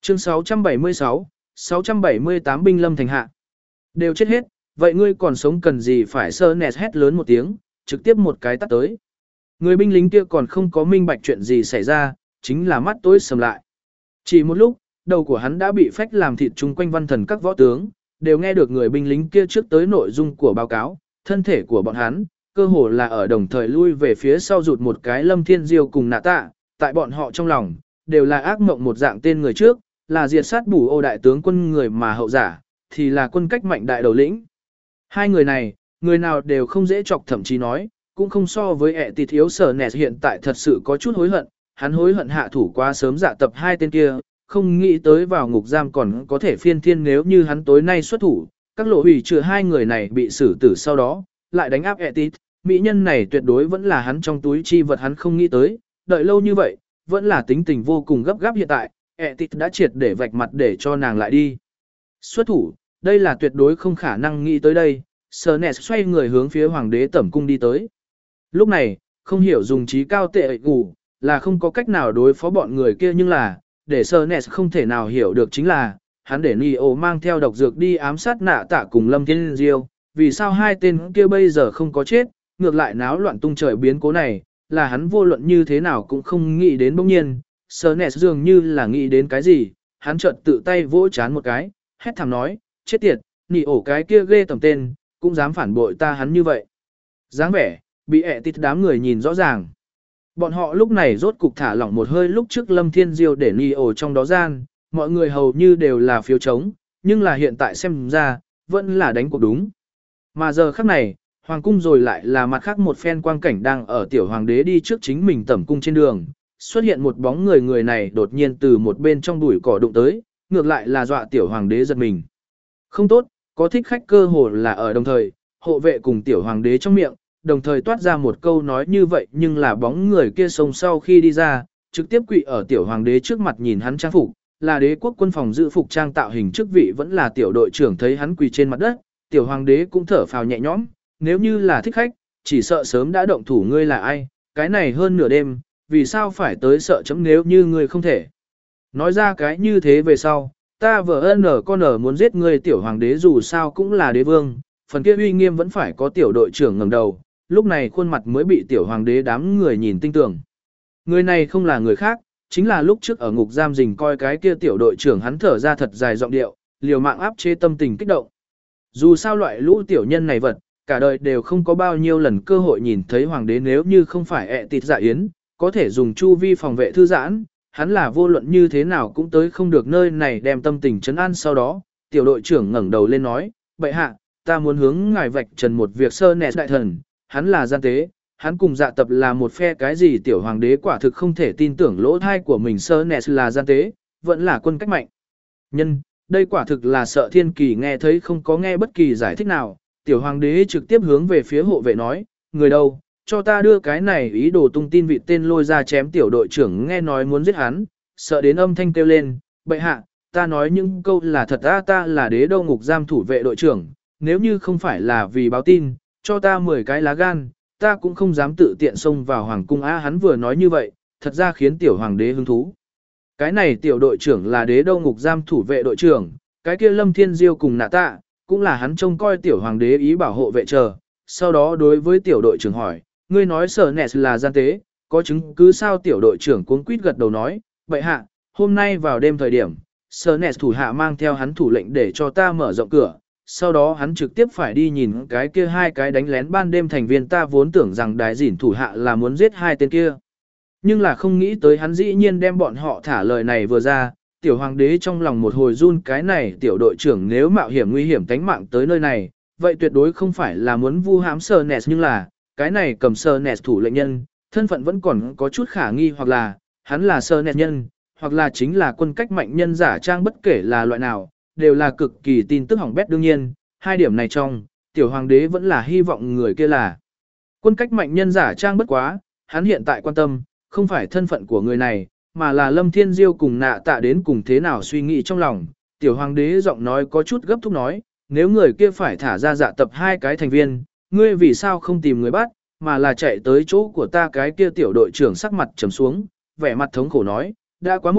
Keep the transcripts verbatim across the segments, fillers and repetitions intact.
Chương sáu trăm bảy mươi sáu, sáu trăm bảy mươi tám binh lâm thành hạ. Đều chết hết, vậy ngươi còn sống cần gì phải sơ nẹt hét lớn một tiếng, trực tiếp một cái tắt tới. Người binh lính kia còn không có minh bạch chuyện gì xảy ra, chính là mắt tối sầm lại. Chỉ một lúc, đầu của hắn đã bị phách làm thịt chung quanh văn thần các võ tướng, đều nghe được người binh lính kia trước tới nội dung của báo cáo, thân thể của bọn hắn, cơ hồ là ở đồng thời lui về phía sau rụt một cái Lâm Thiên Diêu cùng Nạ Tạ, tại bọn họ trong lòng, đều là ác mộng một dạng tên người trước, là diệt sát bù ô đại tướng quân người mà hậu giả, thì là quân cách mạnh đại đầu lĩnh. Hai người này, người nào đều không dễ chọc, thậm chí nói, cũng không so với ẹ tì thiếu sở nẹt hiện tại thật sự có chút hối hận, hắn hối hận hạ thủ quá sớm dạ tập hai tên kia, không nghĩ tới vào ngục giam còn có thể phiên thiên, nếu như hắn tối nay xuất thủ, các lộ hủy trừ hai người này bị xử tử sau đó, lại đánh áp ẹ tì, mỹ nhân này tuyệt đối vẫn là hắn trong túi chi vật, hắn không nghĩ tới, đợi lâu như vậy, vẫn là tính tình vô cùng gấp gáp hiện tại, ẹ tì đã triệt để vạch mặt để cho nàng lại đi. Xuất thủ, đây là tuyệt đối không khả năng nghĩ tới đây, Sở Nẹt xoay người hướng phía hoàng đế tẩm cung đi tới. Lúc này, không hiểu dùng trí cao tệ ệ ngủ, là không có cách nào đối phó bọn người kia, nhưng là, để Sở Nẹt không thể nào hiểu được chính là, hắn để Neo mang theo độc dược đi ám sát Nạ Tạ cùng Lâm Thiên Diêu, vì sao hai tên kia bây giờ không có chết, ngược lại náo loạn tung trời biến cố này, là hắn vô luận như thế nào cũng không nghĩ đến. Bỗng nhiên, Sở Nẹt dường như là nghĩ đến cái gì, hắn chợt tự tay vỗ chán một cái, hét thảm nói, chết tiệt, Neo cái kia ghê tầm tên, cũng dám phản bội ta hắn như vậy. Dáng vẻ, bị ẹ tịt đám người nhìn rõ ràng. Bọn họ lúc này rốt cục thả lỏng một hơi, lúc trước Lâm Thiên Diêu để Neo trong đó gian, mọi người hầu như đều là phiếu chống, nhưng là hiện tại xem ra, vẫn là đánh cuộc đúng. Mà giờ khắc này, hoàng cung rồi lại là mặt khác một phen quang cảnh, đang ở tiểu hoàng đế đi trước chính mình tẩm cung trên đường, xuất hiện một bóng người, người này đột nhiên từ một bên trong bụi cỏ đụng tới, ngược lại là dọa tiểu hoàng đế giật mình. Không tốt, có thích khách, cơ hồ là ở đồng thời, hộ vệ cùng tiểu hoàng đế trong miệng, đồng thời toát ra một câu nói như vậy, nhưng là bóng người kia sông sau khi đi ra, trực tiếp quỵ ở tiểu hoàng đế trước mặt, nhìn hắn trang phục, là đế quốc quân phòng giữ phục trang, tạo hình chức vị vẫn là tiểu đội trưởng, thấy hắn quỳ trên mặt đất, tiểu hoàng đế cũng thở phào nhẹ nhõm, nếu như là thích khách, chỉ sợ sớm đã động thủ. Ngươi là ai, cái này hơn nửa đêm, vì sao phải tới sợ chấm, nếu như ngươi không thể nói ra cái như thế về sau, ta vợ ân ở con ở muốn giết ngươi. Tiểu hoàng đế dù sao cũng là đế vương, phần kia uy nghiêm vẫn phải có. Tiểu đội trưởng ngẩng đầu, lúc này khuôn mặt mới bị tiểu hoàng đế đám người nhìn tinh tường. Người này không là người khác, chính là lúc trước ở ngục giam rình coi cái kia tiểu đội trưởng. Hắn thở ra thật dài giọng điệu, liều mạng áp chế tâm tình kích động. Dù sao loại lũ tiểu nhân này vật, cả đời đều không có bao nhiêu lần cơ hội nhìn thấy hoàng đế, nếu như không phải ẹ tịt dạ yến, có thể dùng chu vi phòng vệ thư giãn, hắn là vô luận như thế nào cũng tới không được nơi này đem tâm tình trấn an. Sau đó, tiểu đội trưởng ngẩng đầu lên nói, bệ hạ, ta muốn hướng ngài vạch trần một việc. Sơ nẹt đại thần, hắn là gian tế, hắn cùng dạ tập là một phe. Cái gì? Tiểu hoàng đế quả thực không thể tin tưởng lỗ thai của mình. Sơ nẹt là gian tế, vẫn là quân cách mạnh nhân, đây quả thực là sợ thiên kỳ nghe thấy không có nghe bất kỳ giải thích nào. Tiểu hoàng đế trực tiếp hướng về phía hộ vệ nói, người đâu, cho ta đưa cái này ý đồ tung tin vịt tên lôi ra chém. Tiểu đội trưởng nghe nói muốn giết hắn, sợ đến âm thanh kêu lên, bệ hạ, ta nói những câu là thật, ta ta là đế đô ngục giam thủ vệ đội trưởng, nếu như không phải là vì báo tin, cho ta mười cái lá gan, ta cũng không dám tự tiện xông vào hoàng cung. A hắn vừa nói như vậy, thật ra khiến tiểu hoàng đế hứng thú. Cái này tiểu đội trưởng là đế đô ngục giam thủ vệ đội trưởng, cái kia Lâm Thiên Diêu cùng Nạ Tạ, cũng là hắn trông coi tiểu hoàng đế ý bảo hộ vệ chờ. Sau đó đối với tiểu đội trưởng hỏi, ngươi nói Sở Nẹt là gian tế, có chứng cứ sao? Tiểu đội trưởng cuống quýt gật đầu nói, bệ hạ, hôm nay vào đêm thời điểm, Sở Nẹt thủ hạ mang theo hắn thủ lệnh để cho ta mở rộng cửa, sau đó hắn trực tiếp phải đi nhìn cái kia hai cái đánh lén ban đêm thành viên. Ta vốn tưởng rằng đại dỉn thủ hạ là muốn giết hai tên kia, nhưng là không nghĩ tới hắn dĩ nhiên đem bọn họ thả. Lời này vừa ra, tiểu hoàng đế trong lòng một hồi run, cái này tiểu đội trưởng nếu mạo hiểm nguy hiểm tánh mạng tới nơi này, vậy tuyệt đối không phải là muốn vu hãm Sở Nẹt, nhưng là cái này cầm Sở Nẹt thủ lệnh nhân, thân phận vẫn còn có chút khả nghi, hoặc là hắn là Sở Nẹt nhân, hoặc là chính là quân cách mạnh nhân giả trang, bất kể là loại nào, đều là cực kỳ tin tức hỏng bét. Đương nhiên, hai điểm này trong, tiểu hoàng đế vẫn là hy vọng người kia là quân cách mạnh nhân giả trang, bất quá, hắn hiện tại quan tâm, không phải thân phận của người này, mà là Lâm Thiên Diêu cùng Nạ Tạ đến cùng thế nào suy nghĩ trong lòng. Tiểu hoàng đế giọng nói có chút gấp thúc nói, nếu người kia phải thả ra dạ tập hai cái thành viên, ngươi vì sao không tìm người bắt, mà là chạy tới chỗ của ta? Cái kia tiểu đội trưởng sắc mặt trầm xuống, vẻ mặt thống khổ nói, đã quá muộn,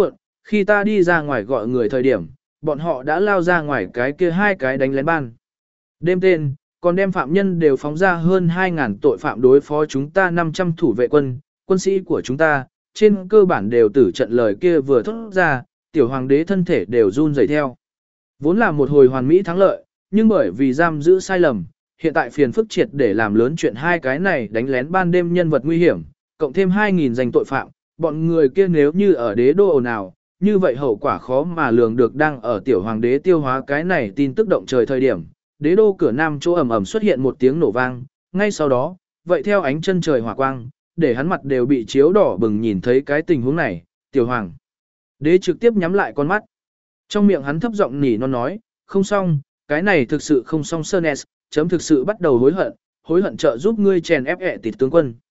Khi ta đi ra ngoài gọi người thời điểm, bọn họ đã lao ra ngoài cái kia hai cái đánh lén ban. Đêm tên, còn đem phạm nhân đều phóng ra hơn hai nghìn tội phạm đối phó chúng ta năm trăm thủ vệ quân, quân sĩ của chúng ta, trên cơ bản đều tử trận lời kia vừa thốt ra, tiểu hoàng đế thân thể đều run rẩy theo. Vốn là một hồi hoàn mỹ thắng lợi, nhưng bởi vì giam giữ sai lầm, hiện tại phiền phức triệt để làm lớn chuyện hai cái này đánh lén ban đêm nhân vật nguy hiểm, cộng thêm hai nghìn danh tội phạm, bọn người kia nếu như ở đế đô ồn ào, như vậy hậu quả khó mà lường được. Đang ở tiểu hoàng đế tiêu hóa cái này tin tức động trời thời điểm, đế đô cửa nam chỗ ầm ầm xuất hiện một tiếng nổ vang, ngay sau đó, vậy theo ánh chân trời hỏa quang, để hắn mặt đều bị chiếu đỏ bừng nhìn thấy cái tình huống này, tiểu hoàng đế trực tiếp nhắm lại con mắt. Trong miệng hắn thấp giọng nỉ non nói, không xong, cái này thực sự không xong Sơ Nes, chấm thực sự bắt đầu hối hận, hối hận trợ giúp ngươi chèn ép ẹ tịt tướng quân.